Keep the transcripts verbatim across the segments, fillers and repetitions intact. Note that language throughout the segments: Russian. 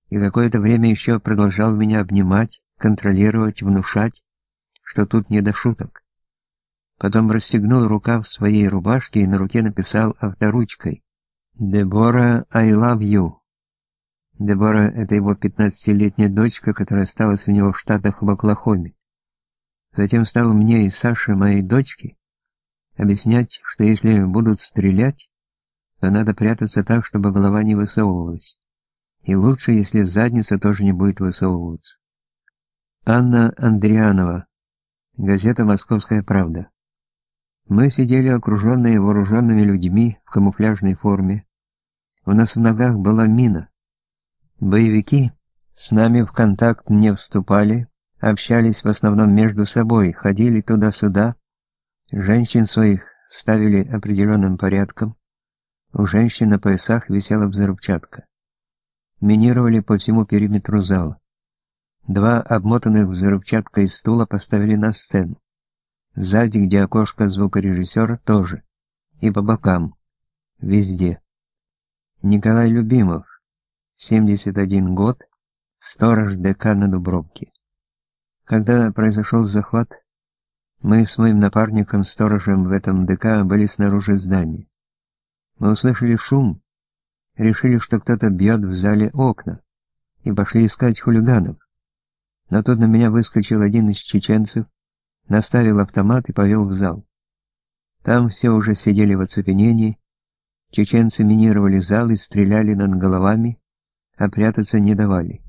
и какое-то время еще продолжал меня обнимать, контролировать, внушать, что тут не до шуток. Потом расстегнул рукав своей рубашки и на руке написал авторучкой: «Дебора, I love you». Дебора — это его пятнадцатилетняя дочка, которая осталась у него в Штатах в Оклахоме. Затем стал мне и Саше, моей дочке, объяснять, что если будут стрелять, то надо прятаться так, чтобы голова не высовывалась. И лучше, если задница тоже не будет высовываться. Анна Андрианова. Газета «Московская правда». Мы сидели окруженные вооруженными людьми в камуфляжной форме. У нас в ногах была мина. Боевики с нами в контакт не вступали, общались в основном между собой, ходили туда-сюда, женщин своих ставили определенным порядком, у женщин на поясах висела взрывчатка. Минировали по всему периметру зала. Два обмотанных взрывчаткой стула поставили на сцену. Сзади, где окошко звукорежиссера, тоже. И по бокам. Везде. Николай Любимов, семьдесят один год, сторож ДК на Дубровке. Когда произошел захват, мы с моим напарником-сторожем в этом ДК были снаружи здания. Мы услышали шум, решили, что кто-то бьет в зале окна, и пошли искать хулиганов. Но тут на меня выскочил один из чеченцев, наставил автомат и повел в зал. Там все уже сидели в оцепенении, чеченцы минировали зал и стреляли над головами, а прятаться не давали.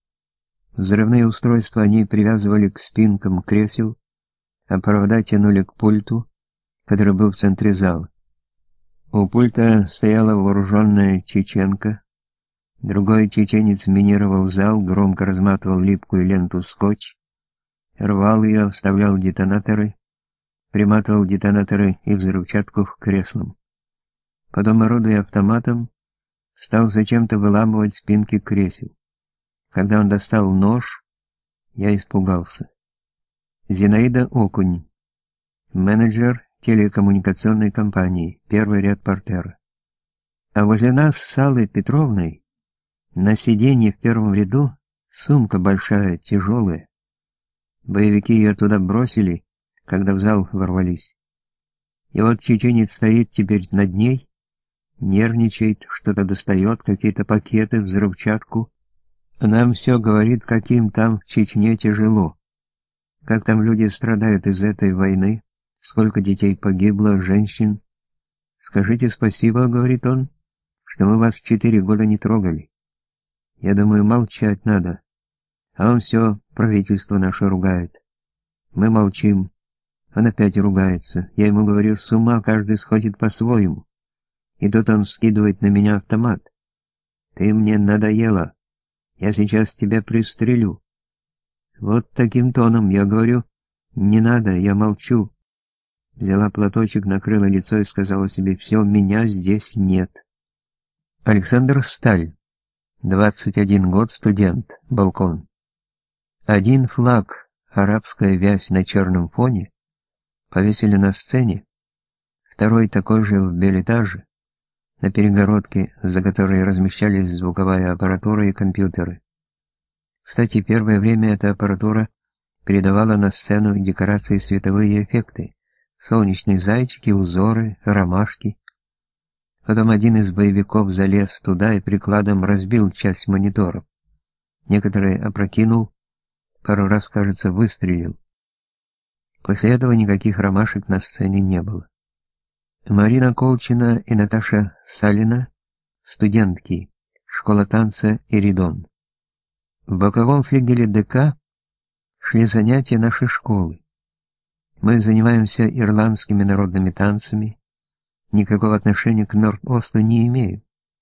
Взрывные устройства они привязывали к спинкам кресел, а провода тянули к пульту, который был в центре зала. У пульта стояла вооруженная чеченка. Другой чеченец минировал зал, громко разматывал липкую ленту скотч, рвал ее, вставлял детонаторы, приматывал детонаторы и взрывчатку к креслам. Потом, орудуя автоматом, стал зачем-то выламывать спинки кресел. Когда он достал нож, я испугался. Зинаида Окунь, менеджер телекоммуникационной компании, первый ряд портера. А возле нас с Аллой Петровной на сиденье в первом ряду сумка большая, тяжелая. Боевики ее туда бросили, когда в зал ворвались. И вот чеченец стоит теперь над ней, нервничает, что-то достает, какие-то пакеты, взрывчатку. Нам все говорит, каким там в Чечне тяжело. Как там люди страдают из этой войны, сколько детей погибло, женщин. «Скажите спасибо», — говорит он, — «что мы вас четыре года не трогали». Я думаю, молчать надо. А он все правительство наше ругает. Мы молчим. Он опять ругается. Я ему говорю, с ума каждый сходит по-своему. И тут он скидывает на меня автомат. «Ты мне надоела. Я сейчас тебя пристрелю». Вот таким тоном я говорю, «Не надо, я молчу». Взяла платочек, накрыла лицо и сказала себе, «Все, меня здесь нет». Александр Сталь, двадцать один год, студент, балкон. Один флаг, арабская вязь на черном фоне, повесили на сцене, второй такой же в бельэтаже, на перегородке, за которой размещались звуковая аппаратура и компьютеры. Кстати, первое время эта аппаратура передавала на сцену декорации, световые эффекты, солнечные зайчики, узоры, ромашки. Потом один из боевиков залез туда и прикладом разбил часть мониторов. Некоторые опрокинул, пару раз, кажется, выстрелил. После этого никаких ромашек на сцене не было. Марина Колчина и Наташа Салина, студентки, школа танца «Иридон». В боковом флигеле ДК шли занятия нашей школы. Мы занимаемся ирландскими народными танцами, никакого отношения к Норд-Осту не имею.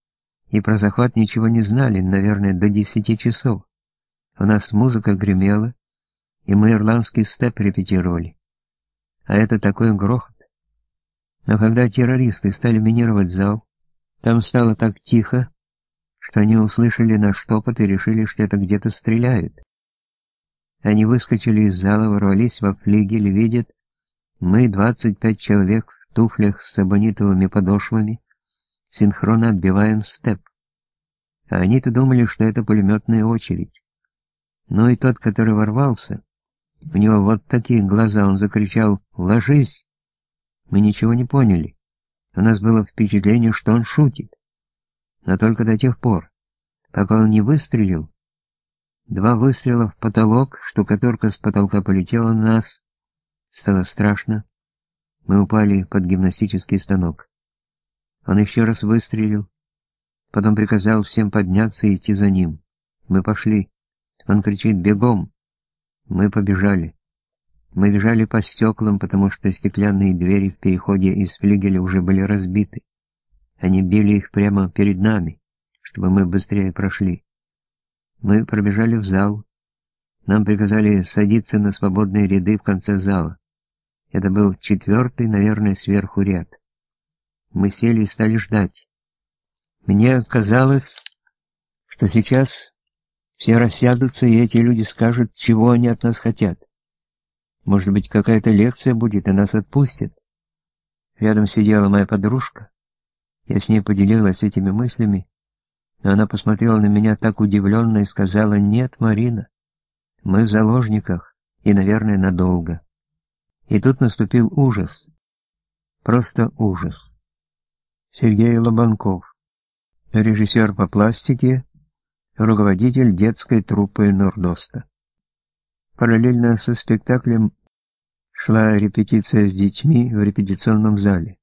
И про захват ничего не знали, наверное, до десяти часов. У нас музыка гремела, и мы ирландский степ репетировали. А это такой грохот. Но когда террористы стали минировать зал, там стало так тихо, что они услышали наш топот и решили, что это где-то стреляют. Они выскочили из зала, ворвались во флигель, видят, мы, двадцать пять человек в туфлях с эбонитовыми подошвами, синхронно отбиваем степ. а они-то думали, что это пулеметная очередь. Ну и тот, который ворвался, у него вот такие глаза, он закричал «Ложись!». Мы ничего не поняли. У нас было впечатление, что он шутит. Но только до тех пор, пока он не выстрелил. Два выстрела в потолок, штукатурка с потолка полетела на нас. Стало страшно. Мы упали под гимнастический станок. Он еще раз выстрелил. Потом приказал всем подняться и идти за ним. Мы пошли. Он кричит «Бегом!». Мы побежали. Мы бежали по стеклам, потому что стеклянные двери в переходе из флигеля уже были разбиты. Они били их прямо перед нами, чтобы мы быстрее прошли. Мы пробежали в зал. Нам приказали садиться на свободные ряды в конце зала. Это был четвертый, наверное, сверху ряд. Мы сели и стали ждать. Мне казалось, что сейчас все рассядутся, и эти люди скажут, чего они от нас хотят. Может быть, какая-то лекция будет, и нас отпустят. Рядом сидела моя подружка. Я с ней поделилась этими мыслями, но она посмотрела на меня так удивленно и сказала: «Нет, Марина, мы в заложниках, и, наверное, надолго». И тут наступил ужас. Просто ужас. Сергей Лобанков, режиссер по пластике, руководитель детской труппы Нордоста. Параллельно со спектаклем шла репетиция с детьми в репетиционном зале.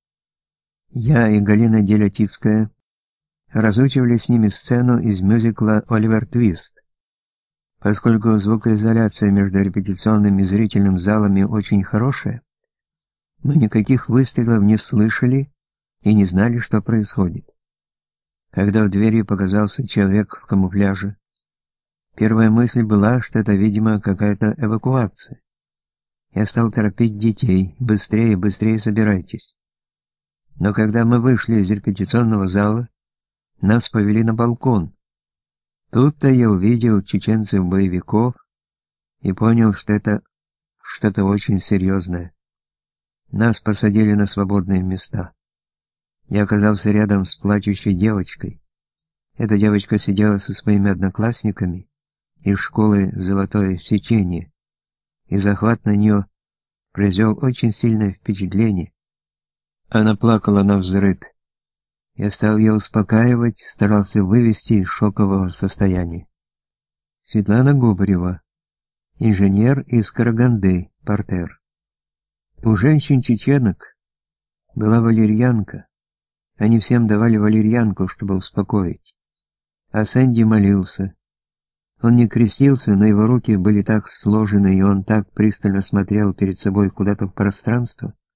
Я и Галина Делятицкая разучивали с ними сцену из мюзикла «Оливер Твист». Поскольку звукоизоляция между репетиционным и зрительным залами очень хорошая, мы никаких выстрелов не слышали и не знали, что происходит. Когда в двери показался человек в камуфляже, первая мысль была, что это, видимо, какая-то эвакуация. Я стал торопить детей: «Быстрее, быстрее собирайтесь». Но когда мы вышли из репетиционного зала, нас повели на балкон. Тут-то я увидел чеченцев-боевиков и понял, что это что-то очень серьезное. Нас посадили на свободные места. Я оказался рядом с плачущей девочкой. Эта девочка сидела со своими одноклассниками из школы «Золотое сечение», и захват на нее произвел очень сильное впечатление. Она плакала навзрыд. Я стал ее успокаивать, старался вывести из шокового состояния. Светлана Губарева, инженер из Караганды, портер. У женщин-чеченок была валерьянка. Они всем давали валерьянку, чтобы успокоить. А Сэнди молился. Он не крестился, но его руки были так сложены, и он так пристально смотрел перед собой куда-то в пространство,